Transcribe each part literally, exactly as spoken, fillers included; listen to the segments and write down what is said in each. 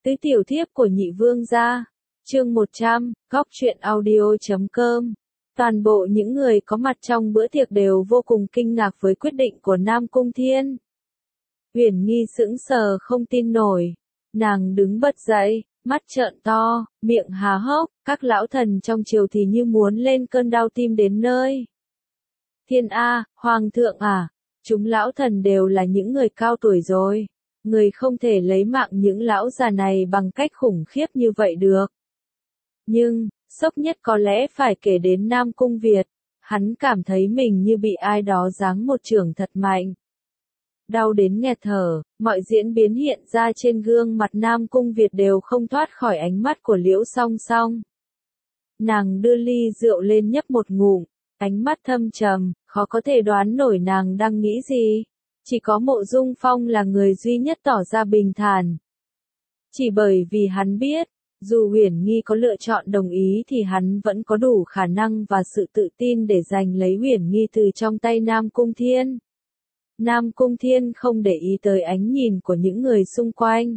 Tứ tiểu thiếp của nhị vương gia. Chương một trăm, góc truyện audio chấm com. Toàn bộ những người có mặt trong bữa tiệc đều vô cùng kinh ngạc với quyết định của Nam Cung Thiên. Uyển Nghi sững sờ không tin nổi. Nàng đứng bật dậy, mắt trợn to, miệng há hốc, các lão thần trong triều thì như muốn lên cơn đau tim đến nơi. Thiên A, Hoàng thượng à, chúng lão thần đều là những người cao tuổi rồi. Người không thể lấy mạng những lão già này bằng cách khủng khiếp như vậy được. Nhưng, sốc nhất có lẽ phải kể đến Nam Cung Việt. Hắn cảm thấy mình như bị ai đó giáng một chưởng thật mạnh. Đau đến nghẹt thở, mọi diễn biến hiện ra trên gương mặt Nam Cung Việt đều không thoát khỏi ánh mắt của Liễu Song Song. Nàng đưa ly rượu lên nhấp một ngụm, ánh mắt thâm trầm, khó có thể đoán nổi nàng đang nghĩ gì. Chỉ có Mộ Dung Phong là người duy nhất tỏ ra bình thản. Chỉ bởi vì hắn biết, dù Uyển Nghi có lựa chọn đồng ý thì hắn vẫn có đủ khả năng và sự tự tin để giành lấy Uyển Nghi từ trong tay Nam Cung Thiên. Nam Cung Thiên không để ý tới ánh nhìn của những người xung quanh.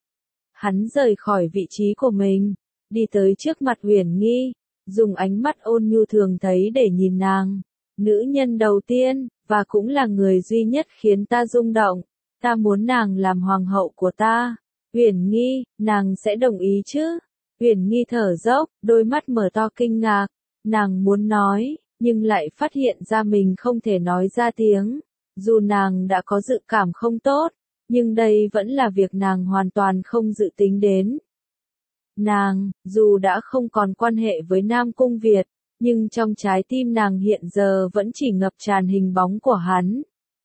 Hắn rời khỏi vị trí của mình, đi tới trước mặt Uyển Nghi, dùng ánh mắt ôn nhu thường thấy để nhìn nàng. Nữ nhân đầu tiên, và cũng là người duy nhất khiến ta rung động. Ta muốn nàng làm hoàng hậu của ta. Uyển Nghi, nàng sẽ đồng ý chứ? Uyển Nghi thở dốc, đôi mắt mở to kinh ngạc. Nàng muốn nói, nhưng lại phát hiện ra mình không thể nói ra tiếng. Dù nàng đã có dự cảm không tốt, nhưng đây vẫn là việc nàng hoàn toàn không dự tính đến. Nàng, dù đã không còn quan hệ với Nam Cung Việt, nhưng trong trái tim nàng hiện giờ vẫn chỉ ngập tràn hình bóng của hắn.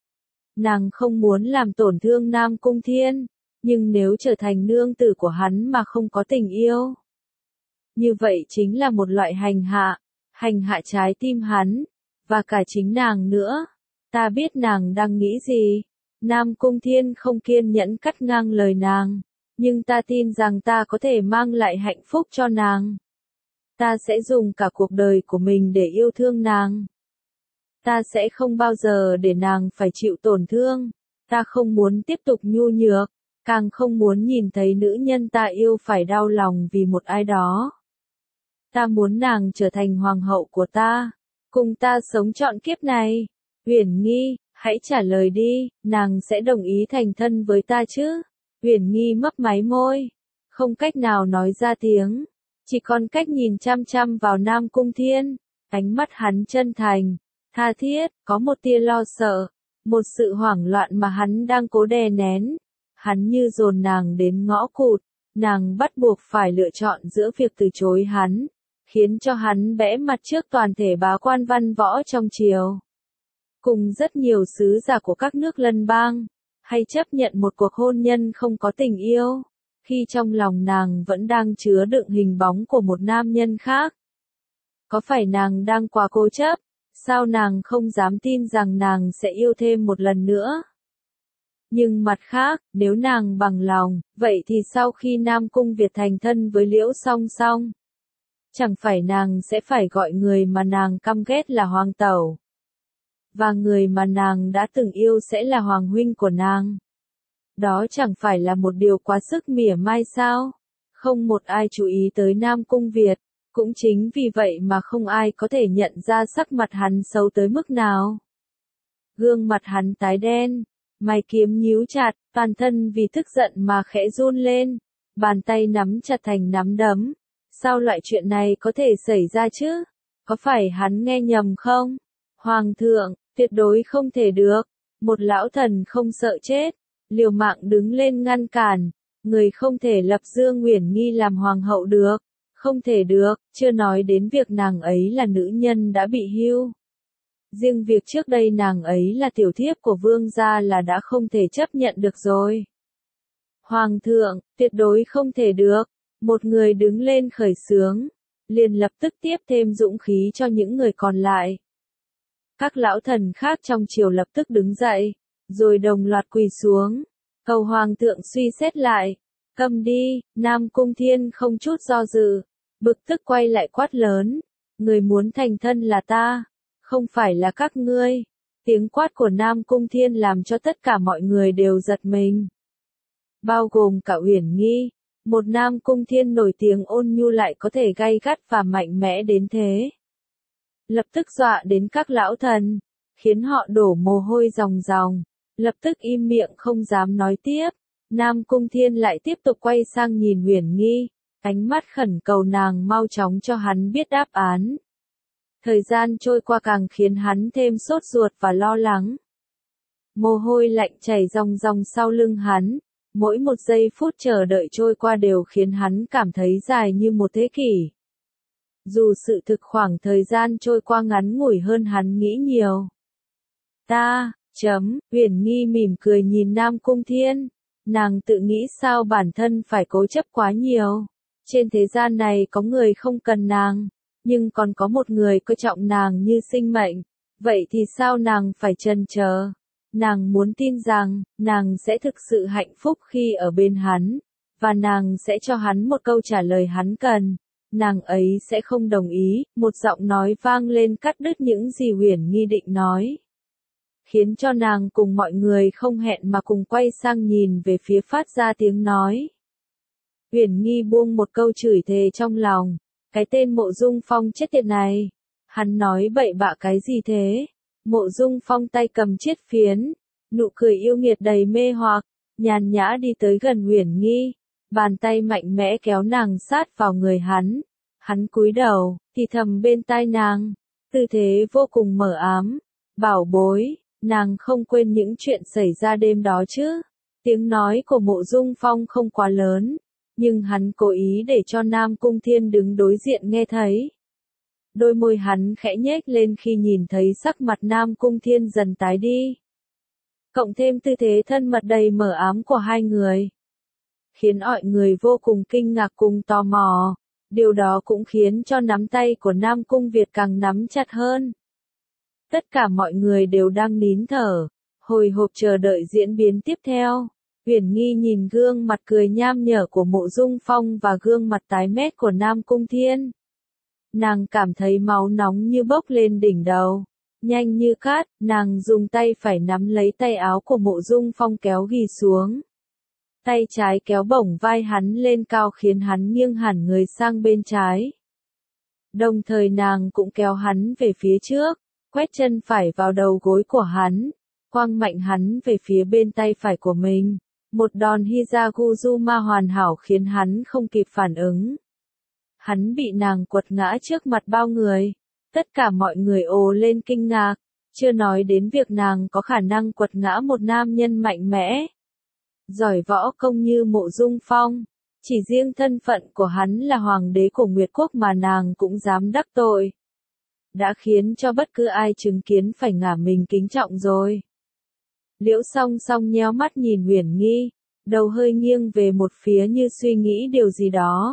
Nàng không muốn làm tổn thương Nam Cung Thiên, nhưng nếu trở thành nương tử của hắn mà không có tình yêu, như vậy chính là một loại hành hạ, hành hạ trái tim hắn, và cả chính nàng nữa. Ta biết nàng đang nghĩ gì. Nam Cung Thiên không kiên nhẫn cắt ngang lời nàng, nhưng ta tin rằng ta có thể mang lại hạnh phúc cho nàng. Ta sẽ dùng cả cuộc đời của mình để yêu thương nàng. Ta sẽ không bao giờ để nàng phải chịu tổn thương. Ta không muốn tiếp tục nhu nhược, càng không muốn nhìn thấy nữ nhân ta yêu phải đau lòng vì một ai đó. Ta muốn nàng trở thành hoàng hậu của ta, cùng ta sống trọn kiếp này. Uyển Nghi, hãy trả lời đi, nàng sẽ đồng ý thành thân với ta chứ? Uyển Nghi mấp máy môi, không cách nào nói ra tiếng, chỉ còn cách nhìn chăm chăm vào Nam Cung Thiên. Ánh mắt hắn chân thành, tha thiết, có một tia lo sợ, một sự hoảng loạn mà hắn đang cố đè nén. Hắn như dồn nàng đến ngõ cụt, nàng bắt buộc phải lựa chọn giữa việc từ chối hắn, khiến cho hắn bẽ mặt trước toàn thể bá quan văn võ trong triều, cùng rất nhiều sứ giả của các nước lân bang, hay chấp nhận một cuộc hôn nhân không có tình yêu, khi trong lòng nàng vẫn đang chứa đựng hình bóng của một nam nhân khác. Có phải nàng đang quá cố chấp? Sao nàng không dám tin rằng nàng sẽ yêu thêm một lần nữa? Nhưng mặt khác, nếu nàng bằng lòng, vậy thì sau khi Nam Cung Việt thành thân với Liễu Song Song, chẳng phải nàng sẽ phải gọi người mà nàng căm ghét là hoàng tẩu, và người mà nàng đã từng yêu sẽ là hoàng huynh của nàng. Đó chẳng phải là một điều quá sức mỉa mai sao? Không một ai chú ý tới Nam Cung Việt, cũng chính vì vậy mà không ai có thể nhận ra sắc mặt hắn xấu tới mức nào. Gương mặt hắn tái đen, mày kiếm nhíu chặt, toàn thân vì tức giận mà khẽ run lên, bàn tay nắm chặt thành nắm đấm. Sao loại chuyện này có thể xảy ra chứ? Có phải hắn nghe nhầm không? Hoàng thượng, tuyệt đối không thể được. Một lão thần không sợ chết, liều mạng đứng lên ngăn cản. Người không thể lập Dương Uyển Nghi làm hoàng hậu được. Không thể được, chưa nói đến việc nàng ấy là nữ nhân đã bị hưu. Riêng việc trước đây nàng ấy là tiểu thiếp của vương gia là đã không thể chấp nhận được rồi. Hoàng thượng, tuyệt đối không thể được. Một người đứng lên khởi xướng, liền lập tức tiếp thêm dũng khí cho những người còn lại. Các lão thần khác trong triều lập tức đứng dậy, rồi đồng loạt quỳ xuống, cầu hoàng thượng suy xét lại. Câm đi, Nam Cung Thiên không chút do dự, bực tức quay lại quát lớn, người muốn thành thân là ta, không phải là các ngươi. Tiếng quát của Nam Cung Thiên làm cho tất cả mọi người đều giật mình, bao gồm cả Uyển Nghi. Một Nam Cung Thiên nổi tiếng ôn nhu lại có thể gay gắt và mạnh mẽ đến thế. Lập tức dọa đến các lão thần, khiến họ đổ mồ hôi ròng ròng, lập tức im miệng không dám nói tiếp. Nam Cung Thiên lại tiếp tục quay sang nhìn Uyển Nghi, ánh mắt khẩn cầu nàng mau chóng cho hắn biết đáp án. Thời gian trôi qua càng khiến hắn thêm sốt ruột và lo lắng. Mồ hôi lạnh chảy ròng ròng sau lưng hắn, mỗi một giây phút chờ đợi trôi qua đều khiến hắn cảm thấy dài như một thế kỷ. Dù sự thực khoảng thời gian trôi qua ngắn ngủi hơn hắn nghĩ nhiều. Ta, chấm, Uyển Nghi mỉm cười nhìn Nam Cung Thiên, nàng tự nghĩ sao bản thân phải cố chấp quá nhiều. Trên thế gian này có người không cần nàng, nhưng còn có một người coi trọng nàng như sinh mệnh, vậy thì sao nàng phải chần chờ? Nàng muốn tin rằng, nàng sẽ thực sự hạnh phúc khi ở bên hắn, và nàng sẽ cho hắn một câu trả lời hắn cần. Nàng ấy sẽ không đồng ý, một giọng nói vang lên cắt đứt những gì Uyển Nghi định nói. Khiến cho nàng cùng mọi người không hẹn mà cùng quay sang nhìn về phía phát ra tiếng nói. Uyển Nghi buông một câu chửi thề trong lòng, cái tên Mộ Dung Phong chết tiệt này, hắn nói bậy bạ cái gì thế? Mộ Dung Phong tay cầm chiết phiến, nụ cười yêu nghiệt đầy mê hoặc, nhàn nhã đi tới gần Uyển Nghi, bàn tay mạnh mẽ kéo nàng sát vào người hắn. Hắn cúi đầu, thì thầm bên tai nàng, tư thế vô cùng mờ ám. Bảo bối, nàng không quên những chuyện xảy ra đêm đó chứ? Tiếng nói của Mộ Dung Phong không quá lớn, nhưng hắn cố ý để cho Nam Cung Thiên đứng đối diện nghe thấy. Đôi môi hắn khẽ nhếch lên khi nhìn thấy sắc mặt Nam Cung Thiên dần tái đi. Cộng thêm tư thế thân mật đầy mờ ám của hai người, khiến mọi người vô cùng kinh ngạc cùng tò mò. Điều đó cũng khiến cho nắm tay của Nam Cung Việt càng nắm chặt hơn. Tất cả mọi người đều đang nín thở, hồi hộp chờ đợi diễn biến tiếp theo. Uyển Nghi nhìn gương mặt cười nham nhở của Mộ Dung Phong và gương mặt tái mét của Nam Cung Thiên. Nàng cảm thấy máu nóng như bốc lên đỉnh đầu. Nhanh như cát, nàng dùng tay phải nắm lấy tay áo của Mộ Dung Phong kéo ghì xuống. Tay trái kéo bổng vai hắn lên cao khiến hắn nghiêng hẳn người sang bên trái. Đồng thời nàng cũng kéo hắn về phía trước, quét chân phải vào đầu gối của hắn, quăng mạnh hắn về phía bên tay phải của mình. Một đòn Hizaguzuma hoàn hảo khiến hắn không kịp phản ứng. Hắn bị nàng quật ngã trước mặt bao người. Tất cả mọi người ồ lên kinh ngạc, chưa nói đến việc nàng có khả năng quật ngã một nam nhân mạnh mẽ, giỏi võ công như Mộ Dung Phong. Chỉ riêng thân phận của hắn là hoàng đế của Nguyệt Quốc mà nàng cũng dám đắc tội, đã khiến cho bất cứ ai chứng kiến phải ngả mình kính trọng rồi. Liễu Song Song nhéo mắt nhìn Uyển Nghi, đầu hơi nghiêng về một phía như suy nghĩ điều gì đó.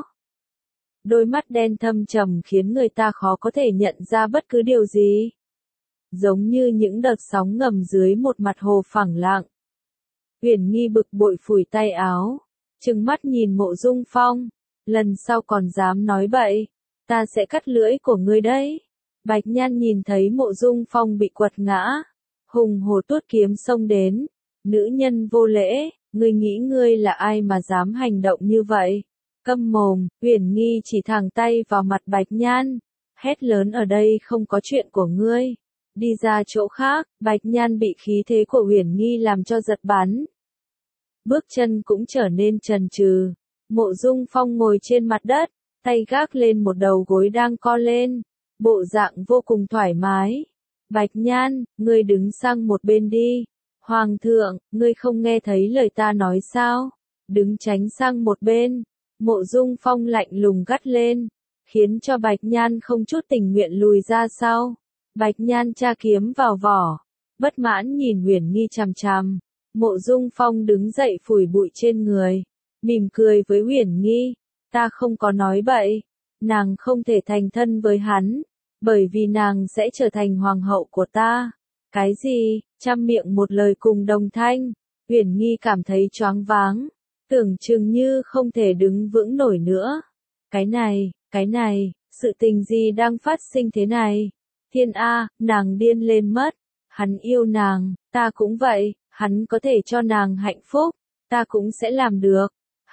Đôi mắt đen thâm trầm khiến người ta khó có thể nhận ra bất cứ điều gì. Giống như những đợt sóng ngầm dưới một mặt hồ phẳng lặng. Uyển Nghi bực bội phủi tay áo, trừng mắt nhìn Mộ Dung Phong, lần sau còn dám nói bậy, ta sẽ cắt lưỡi của ngươi đấy. Bạch Nhan nhìn thấy Mộ Dung Phong bị quật ngã, hùng hổ tuốt kiếm xông đến, nữ nhân vô lễ, ngươi nghĩ ngươi là ai mà dám hành động như vậy? Câm mồm, Uyển Nghi chỉ thẳng tay vào mặt Bạch Nhan, hét lớn ở đây không có chuyện của ngươi. Đi ra chỗ khác, Bạch Nhan bị khí thế của Uyển Nghi làm cho giật bắn. Bước chân cũng trở nên chần chừ. Mộ Dung Phong ngồi trên mặt đất, tay gác lên một đầu gối đang co lên, bộ dạng vô cùng thoải mái. Bạch Nhan, ngươi đứng sang một bên đi. Hoàng thượng, ngươi không nghe thấy lời ta nói sao? Đứng tránh sang một bên. Mộ Dung Phong lạnh lùng gắt lên, khiến cho Bạch Nhan không chút tình nguyện lùi ra sau. Bạch Nhan tra kiếm vào vỏ, bất mãn nhìn Uyển Nghi chằm chằm. Mộ Dung Phong đứng dậy phủi bụi trên người, mỉm cười với Uyển Nghi, ta không có nói bậy, nàng không thể thành thân với hắn, bởi vì nàng sẽ trở thành hoàng hậu của ta. Cái gì? Trăm miệng một lời cùng đồng thanh. Uyển Nghi cảm thấy choáng váng, tưởng chừng như không thể đứng vững nổi nữa. Cái này, cái này, sự tình gì đang phát sinh thế này? Thiên A, nàng điên lên mất. Hắn yêu nàng, ta cũng vậy, hắn có thể cho nàng hạnh phúc, ta cũng sẽ làm được.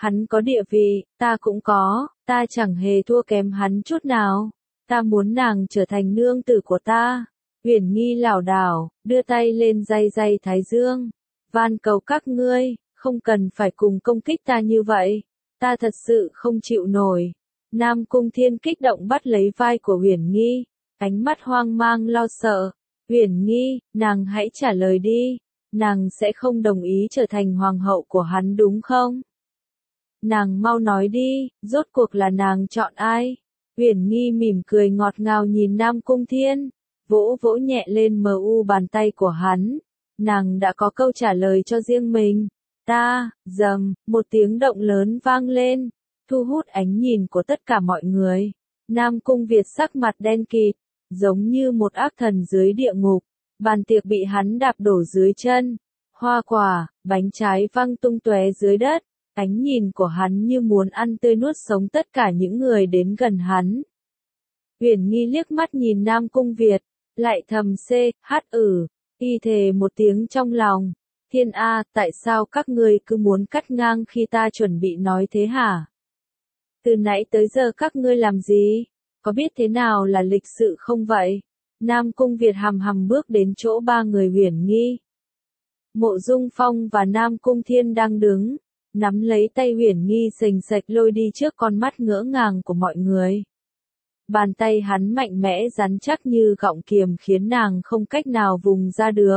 Hắn có địa vị, ta cũng có, ta chẳng hề thua kém hắn chút nào. Ta muốn nàng trở thành nương tử của ta. Uyển Nghi lảo đảo, đưa tay lên day day thái dương. Van cầu các ngươi, không cần phải cùng công kích ta như vậy. Ta thật sự không chịu nổi. Nam Cung Thiên kích động bắt lấy vai của Uyển Nghi, ánh mắt hoang mang lo sợ. Uyển Nghi, nàng hãy trả lời đi. Nàng sẽ không đồng ý trở thành hoàng hậu của hắn đúng không? Nàng mau nói đi, rốt cuộc là nàng chọn ai? Uyển Nghi mỉm cười ngọt ngào nhìn Nam Cung Thiên, vỗ vỗ nhẹ lên mờ u bàn tay của hắn. Nàng đã có câu trả lời cho riêng mình. Ta, dầm, một tiếng động lớn vang lên, thu hút ánh nhìn của tất cả mọi người. Nam Cung Việt sắc mặt đen kịt, giống như một ác thần dưới địa ngục. Bàn tiệc bị hắn đạp đổ dưới chân, hoa quả, bánh trái văng tung tóe dưới đất. Ánh nhìn của hắn như muốn ăn tươi nuốt sống tất cả những người đến gần hắn. Uyển Nghi liếc mắt nhìn Nam Cung Việt, lại thầm xê, hát ử, y thề một tiếng trong lòng. Thiên A, tại sao các ngươi cứ muốn cắt ngang khi ta chuẩn bị nói thế hả? Từ nãy tới giờ các ngươi làm gì? Có biết thế nào là lịch sự không vậy? Nam Cung Việt hầm hầm bước đến chỗ ba người Uyển Nghi. Mộ Dung Phong và Nam Cung Thiên đang đứng, nắm lấy tay Uyển Nghi sềnh sệch lôi đi trước con mắt ngỡ ngàng của mọi người. Bàn tay hắn mạnh mẽ rắn chắc như gọng kiềm khiến nàng không cách nào vùng ra được.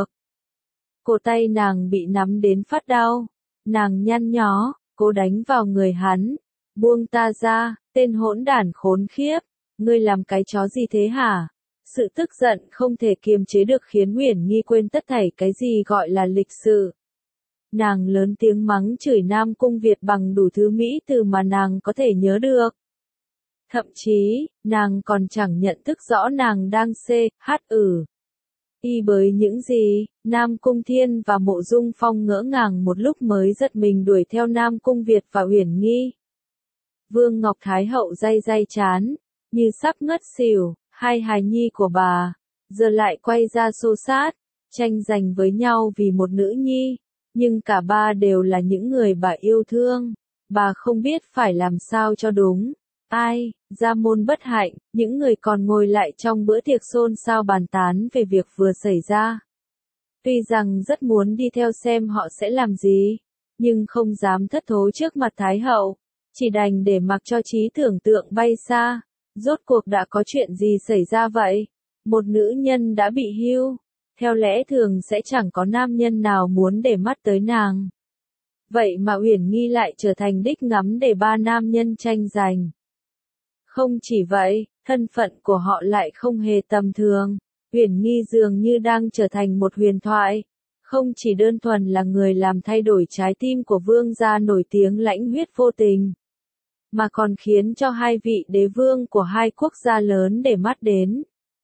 Cổ tay nàng bị nắm đến phát đau, nàng nhăn nhó, cố đánh vào người hắn. Buông ta ra, tên hỗn đản khốn khiếp, ngươi làm cái chó gì thế hả? Sự tức giận không thể kiềm chế được khiến Uyển Nghi quên tất thảy cái gì gọi là lịch sự. Nàng lớn tiếng mắng chửi Nam Cung Việt bằng đủ thứ mỹ từ mà nàng có thể nhớ được. Thậm chí, nàng còn chẳng nhận thức rõ nàng đang xê, hát ử. Y bởi những gì, Nam Cung Thiên và Mộ Dung Phong ngỡ ngàng một lúc mới giật mình đuổi theo Nam Cung Việt và Uyển Nghi. Vương Ngọc Thái Hậu day day chán, như sắp ngất xỉu, hai hài nhi của bà, giờ lại quay ra xô sát, tranh giành với nhau vì một nữ nhi, nhưng cả ba đều là những người bà yêu thương, bà không biết phải làm sao cho đúng. Ai, gia môn bất hạnh, những người còn ngồi lại trong bữa tiệc xôn xao bàn tán về việc vừa xảy ra. Tuy rằng rất muốn đi theo xem họ sẽ làm gì, nhưng không dám thất thố trước mặt Thái Hậu, chỉ đành để mặc cho trí tưởng tượng bay xa. Rốt cuộc đã có chuyện gì xảy ra vậy? Một nữ nhân đã bị hưu, theo lẽ thường sẽ chẳng có nam nhân nào muốn để mắt tới nàng. Vậy mà Uyển Nghi lại trở thành đích ngắm để ba nam nhân tranh giành. Không chỉ vậy, thân phận của họ lại không hề tầm thường. Uyển Nghi dường như đang trở thành một huyền thoại. Không chỉ đơn thuần là người làm thay đổi trái tim của vương gia nổi tiếng lãnh huyết vô tình, mà còn khiến cho hai vị đế vương của hai quốc gia lớn để mắt đến.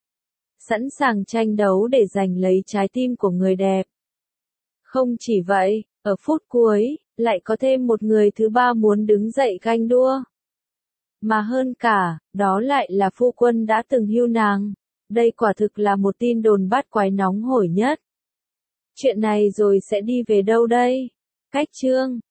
Sẵn sàng tranh đấu để giành lấy trái tim của người đẹp. Không chỉ vậy, ở phút cuối, lại có thêm một người thứ ba muốn đứng dậy ganh đua. Mà hơn cả, đó lại là phu quân đã từng hưu nàng. Đây quả thực là một tin đồn bát quái nóng hổi nhất. Chuyện này rồi sẽ đi về đâu đây? Cách chương